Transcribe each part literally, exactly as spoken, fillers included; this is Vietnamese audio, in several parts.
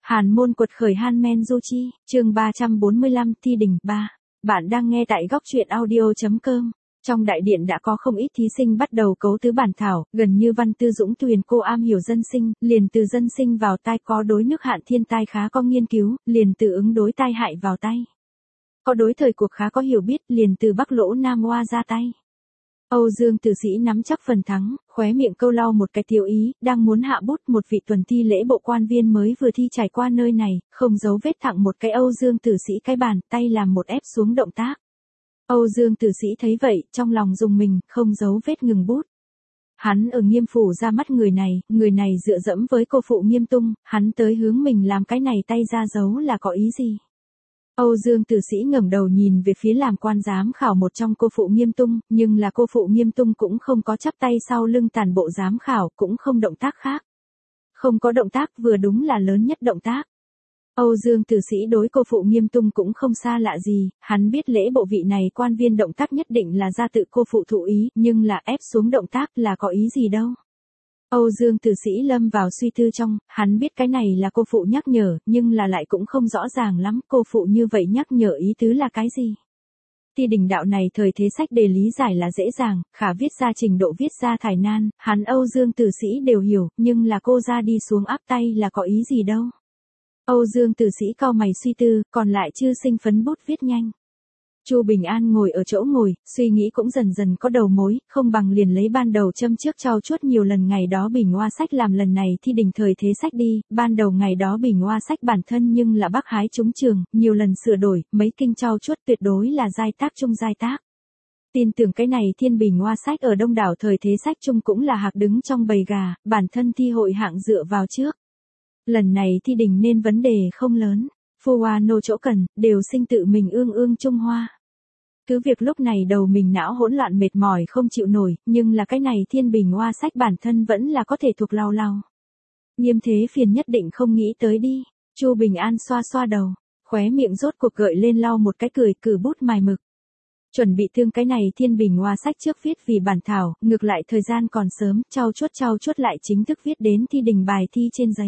Hàn môn quật khởi Han-men Du Chi, chương ba trăm bốn mươi lăm thi đình ba. Bạn đang nghe tại góc truyện audio chấm com. Trong đại điện đã có không ít thí sinh bắt đầu cấu tứ bản thảo, gần như Văn Tư Dũng Tuyền cô am hiểu dân sinh, liền từ dân sinh vào tai có đối nước hạn thiên tai khá có nghiên cứu, liền từ ứng đối tai hại vào tay. Có đối thời cuộc khá có hiểu biết, liền từ Bắc Lỗ Nam Hoa ra tay. Âu Dương Tử Sĩ nắm chắc phần thắng, khóe miệng câu lau một cái tiêu ý, đang muốn hạ bút một vị tuần thi lễ bộ quan viên mới vừa thi trải qua nơi này, không giấu vết thẳng một cái Âu Dương Tử Sĩ cái bàn, tay làm một ép xuống động tác. Âu Dương Tử Sĩ thấy vậy, trong lòng rùng mình, không giấu vết ngừng bút. Hắn ở Nghiêm phủ ra mắt người này, người này dựa dẫm với cô phụ Nghiêm Tung, hắn tới hướng mình làm cái này tay ra dấu là có ý gì? Âu Dương Tử Sĩ ngẩng đầu nhìn về phía làm quan giám khảo một trong cô phụ Nghiêm Tung, nhưng là cô phụ Nghiêm Tung cũng không có chắp tay sau lưng tàn bộ giám khảo, cũng không động tác khác. Không có động tác vừa đúng là lớn nhất động tác. Âu Dương Tử Sĩ đối cô phụ Nghiêm Tung cũng không xa lạ gì, hắn biết lễ bộ vị này quan viên động tác nhất định là ra tự cô phụ thụ ý, nhưng là ép xuống động tác là có ý gì đâu. Âu Dương Tử Sĩ lâm vào suy tư trong, hắn biết cái này là cô phụ nhắc nhở, nhưng là lại cũng không rõ ràng lắm, cô phụ như vậy nhắc nhở ý tứ là cái gì. Thi đình đạo này thời thế sách đề lý giải là dễ dàng, khả viết ra trình độ viết ra thải nan, hắn Âu Dương Tử Sĩ đều hiểu, nhưng là cô ra đi xuống áp tay là có ý gì đâu. Âu Dương Tử Sĩ cau mày suy tư, còn lại chư sinh phấn bút viết nhanh. Chu Bình An ngồi ở chỗ ngồi, suy nghĩ cũng dần dần có đầu mối, không bằng liền lấy ban đầu châm trước trau chuốt nhiều lần ngày đó Bình Hoa sách làm lần này thi đình thời thế sách đi, ban đầu ngày đó Bình Hoa sách bản thân nhưng là bác hái trúng trường, nhiều lần sửa đổi, mấy kinh trau chuốt tuyệt đối là giai tác trung giai tác. Tin tưởng cái này thiên Bình Hoa sách ở đông đảo thời thế sách chung cũng là hạc đứng trong bầy gà, bản thân thi hội hạng dựa vào trước. Lần này thi đình nên vấn đề không lớn. Phu hoa nô chỗ cần, đều sinh tự mình ương ương Trung Hoa. Cứ việc lúc này đầu mình não hỗn loạn mệt mỏi không chịu nổi, nhưng là cái này thiên Bình Hoa sách bản thân vẫn là có thể thuộc lau lau. Nghiêm thế phiền nhất định không nghĩ tới đi. Chu Bình An xoa xoa đầu, khóe miệng rốt cuộc gợi lên lau một cái cười, cử bút mài mực. Chuẩn bị thương cái này thiên Bình Hoa sách trước viết vì bản thảo, ngược lại thời gian còn sớm, trau chuốt trau chuốt lại chính thức viết đến thi đình bài thi trên giấy.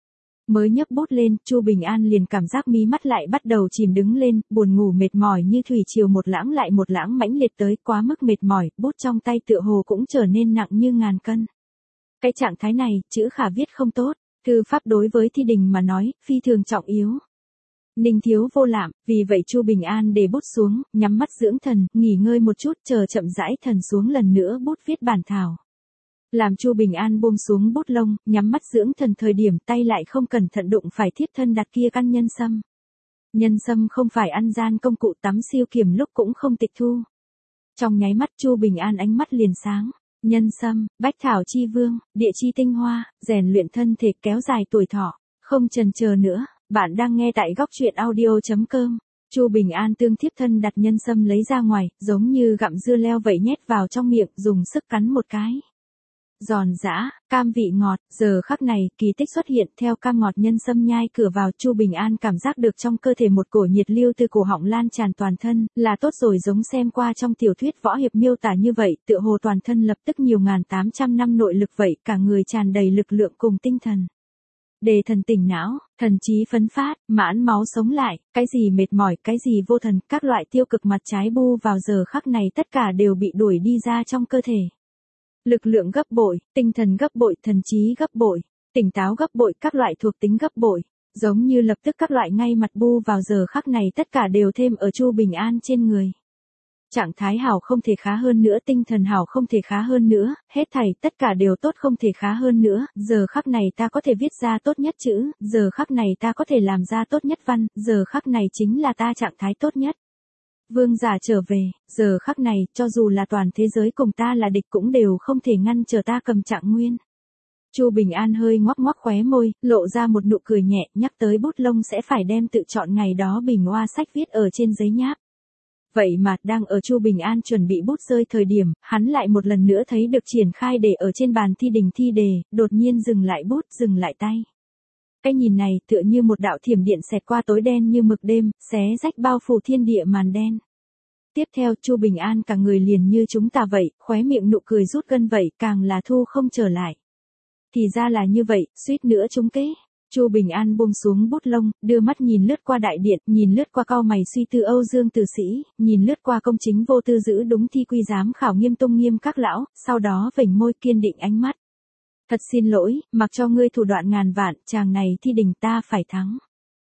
Mới nhấc bút lên, Chu Bình An liền cảm giác mí mắt lại bắt đầu chìm đứng lên, buồn ngủ mệt mỏi như thủy triều một lãng lại một lãng mãnh liệt tới, quá mức mệt mỏi, bút trong tay tựa hồ cũng trở nên nặng như ngàn cân. Cái trạng thái này, chữ khả viết không tốt, thư pháp đối với thi đình mà nói, phi thường trọng yếu. Ninh thiếu vô lạm, vì vậy Chu Bình An để bút xuống, nhắm mắt dưỡng thần, nghỉ ngơi một chút, chờ chậm rãi thần xuống lần nữa bút viết bản thảo. Làm Chu Bình An buông xuống bút lông, nhắm mắt dưỡng thần thời điểm tay lại không cẩn thận đụng phải thiếp thân đặt kia căn nhân sâm. Nhân sâm không phải ăn gian công cụ tắm siêu kiểm lúc cũng không tịch thu. Trong nháy mắt Chu Bình An ánh mắt liền sáng. Nhân sâm, bách thảo chi vương, địa chi tinh hoa, rèn luyện thân thể kéo dài tuổi thọ. Không chần chờ nữa, bạn đang nghe tại góc truyện audio chấm com. Chu Bình An tương thiếp thân đặt nhân sâm lấy ra ngoài, giống như gặm dưa leo vậy nhét vào trong miệng, dùng sức cắn một cái. Giòn giã, cam vị ngọt, giờ khắc này, kỳ tích xuất hiện theo cam ngọt nhân sâm nhai cửa vào, Chu Bình An cảm giác được trong cơ thể một cổ nhiệt lưu từ cổ họng lan tràn toàn thân, là tốt rồi giống xem qua trong tiểu thuyết võ hiệp miêu tả như vậy, tựa hồ toàn thân lập tức nhiều ngàn tám trăm năm nội lực vậy, cả người tràn đầy lực lượng cùng tinh thần. Đề thần tỉnh não, thần trí phấn phát, mãn máu sống lại, cái gì mệt mỏi, cái gì vô thần, các loại tiêu cực mặt trái bu vào giờ khắc này tất cả đều bị đuổi đi ra trong cơ thể. Lực lượng gấp bội, tinh thần gấp bội, thần trí gấp bội, tỉnh táo gấp bội, các loại thuộc tính gấp bội, giống như lập tức các loại ngay mặt bu vào giờ khắc này tất cả đều thêm ở Chu Bình An trên người. Trạng thái hảo không thể khá hơn nữa, tinh thần hảo không thể khá hơn nữa, hết thảy tất cả đều tốt không thể khá hơn nữa, giờ khắc này ta có thể viết ra tốt nhất chữ, giờ khắc này ta có thể làm ra tốt nhất văn, giờ khắc này chính là ta trạng thái tốt nhất. Vương giả trở về, giờ khắc này, cho dù là toàn thế giới cùng ta là địch cũng đều không thể ngăn trở ta cầm trạng nguyên. Chu Bình An hơi ngoắc ngoắc khóe môi, lộ ra một nụ cười nhẹ, nhắc tới bút lông sẽ phải đem tự chọn ngày đó Bình Hoa sách viết ở trên giấy nháp. Vậy mà, đang ở Chu Bình An chuẩn bị bút rơi thời điểm, hắn lại một lần nữa thấy được triển khai để ở trên bàn thi đình thi đề, đột nhiên dừng lại bút, dừng lại tay. Cái nhìn này tựa như một đạo thiểm điện xẹt qua tối đen như mực đêm, xé rách bao phủ thiên địa màn đen. Tiếp theo Chu Bình An cả người liền như chúng ta vậy, khóe miệng nụ cười rút gân vậy, càng là thu không trở lại. Thì ra là như vậy, suýt nữa trúng kế. Chu Bình An buông xuống bút lông, đưa mắt nhìn lướt qua đại điện, nhìn lướt qua cau mày suy tư Âu Dương tử sĩ, nhìn lướt qua công chính vô tư giữ đúng thi quy giám khảo nghiêm tung nghiêm các lão, sau đó vểnh môi kiên định ánh mắt. Thật xin lỗi, mặc cho ngươi thủ đoạn ngàn vạn, chàng này thi đình ta phải thắng.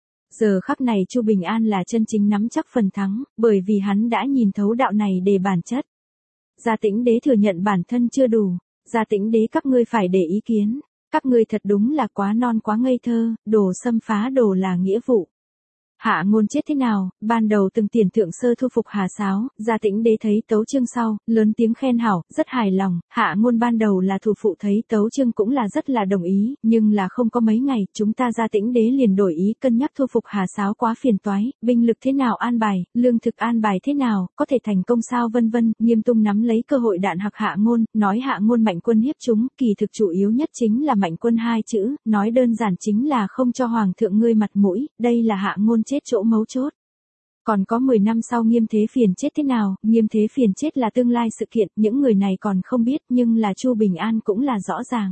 Giờ khắc này Chu Bình An là chân chính nắm chắc phần thắng, bởi vì hắn đã nhìn thấu đạo này để bản chất. Gia Tĩnh Đế thừa nhận bản thân chưa đủ, Gia Tĩnh Đế các ngươi phải để ý kiến. Các ngươi thật đúng là quá non quá ngây thơ, đồ xâm phá đồ là nghĩa vụ. Hạ Ngôn chết thế nào, ban đầu từng tiền thượng sơ thu phục Hà Sáo, Gia Tĩnh Đế thấy tấu chương sau, lớn tiếng khen hảo, rất hài lòng, Hạ Ngôn ban đầu là thủ phụ thấy tấu chương cũng là rất là đồng ý, nhưng là không có mấy ngày, chúng ta Gia Tĩnh Đế liền đổi ý cân nhắc thu phục Hà Sáo quá phiền toái, binh lực thế nào an bài, lương thực an bài thế nào, có thể thành công sao vân vân, Nghiêm Tung nắm lấy cơ hội đạn hặc Hạ Ngôn, nói Hạ Ngôn mạnh quân hiếp chúng, kỳ thực chủ yếu nhất chính là mạnh quân hai chữ, nói đơn giản chính là không cho hoàng thượng ngươi mặt mũi, đây là Hạ Ngôn chết chỗ mấu chốt. Còn có mười năm sau Nghiêm Thế Phiền chết thế nào, Nghiêm Thế Phiền chết là tương lai sự kiện, những người này còn không biết nhưng là Chu Bình An cũng là rõ ràng.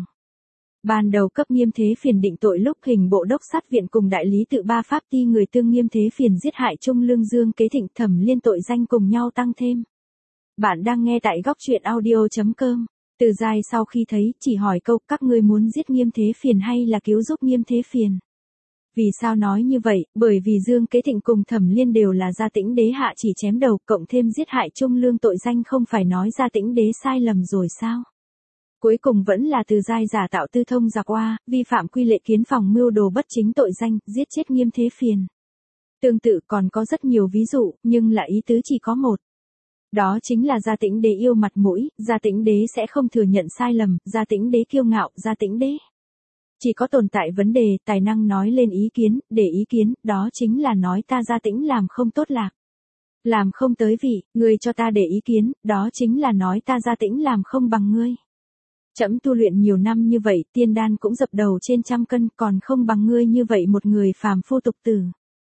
Ban đầu cấp Nghiêm Thế Phiền định tội lúc hình bộ đốc sát viện cùng đại lý tự ba pháp ti người tương Nghiêm Thế Phiền giết hại Trung Lương Dương Kế Thịnh Thẩm Liên tội danh cùng nhau tăng thêm. Bạn đang nghe tại góc truyện audio chấm com. Từ Giai sau khi thấy chỉ hỏi câu các ngươi muốn giết Nghiêm Thế Phiền hay là cứu giúp Nghiêm Thế Phiền. Vì sao nói như vậy, bởi vì Dương Kế Thịnh cùng Thẩm Liên đều là Gia Tĩnh Đế hạ chỉ chém đầu, cộng thêm giết hại Trung Lương tội danh không phải nói Gia Tĩnh Đế sai lầm rồi sao? Cuối cùng vẫn là Từ Giai giả tạo tư thông giặc oa, vi phạm quy lệ kiến phòng mưu đồ bất chính tội danh, giết chết Nghiêm Thế Phiền. Tương tự còn có rất nhiều ví dụ, nhưng là ý tứ chỉ có một. Đó chính là Gia Tĩnh Đế yêu mặt mũi, Gia Tĩnh Đế sẽ không thừa nhận sai lầm, Gia Tĩnh Đế kiêu ngạo, Gia Tĩnh Đế chỉ có tồn tại vấn đề, tài năng nói lên ý kiến, để ý kiến, đó chính là nói ta Gia Tĩnh làm không tốt lạc. Làm không tới vị, ngươi cho ta để ý kiến, đó chính là nói ta Gia Tĩnh làm không bằng ngươi. Trẫm tu luyện nhiều năm như vậy, tiên đan cũng dập đầu trên trăm cân, còn không bằng ngươi như vậy một người phàm phu tục tử.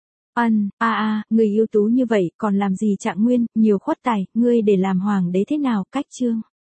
Ân, a a, người ưu tú như vậy, còn làm gì Trạng Nguyên, nhiều khuất tài, ngươi để làm hoàng đế thế nào, cách chương.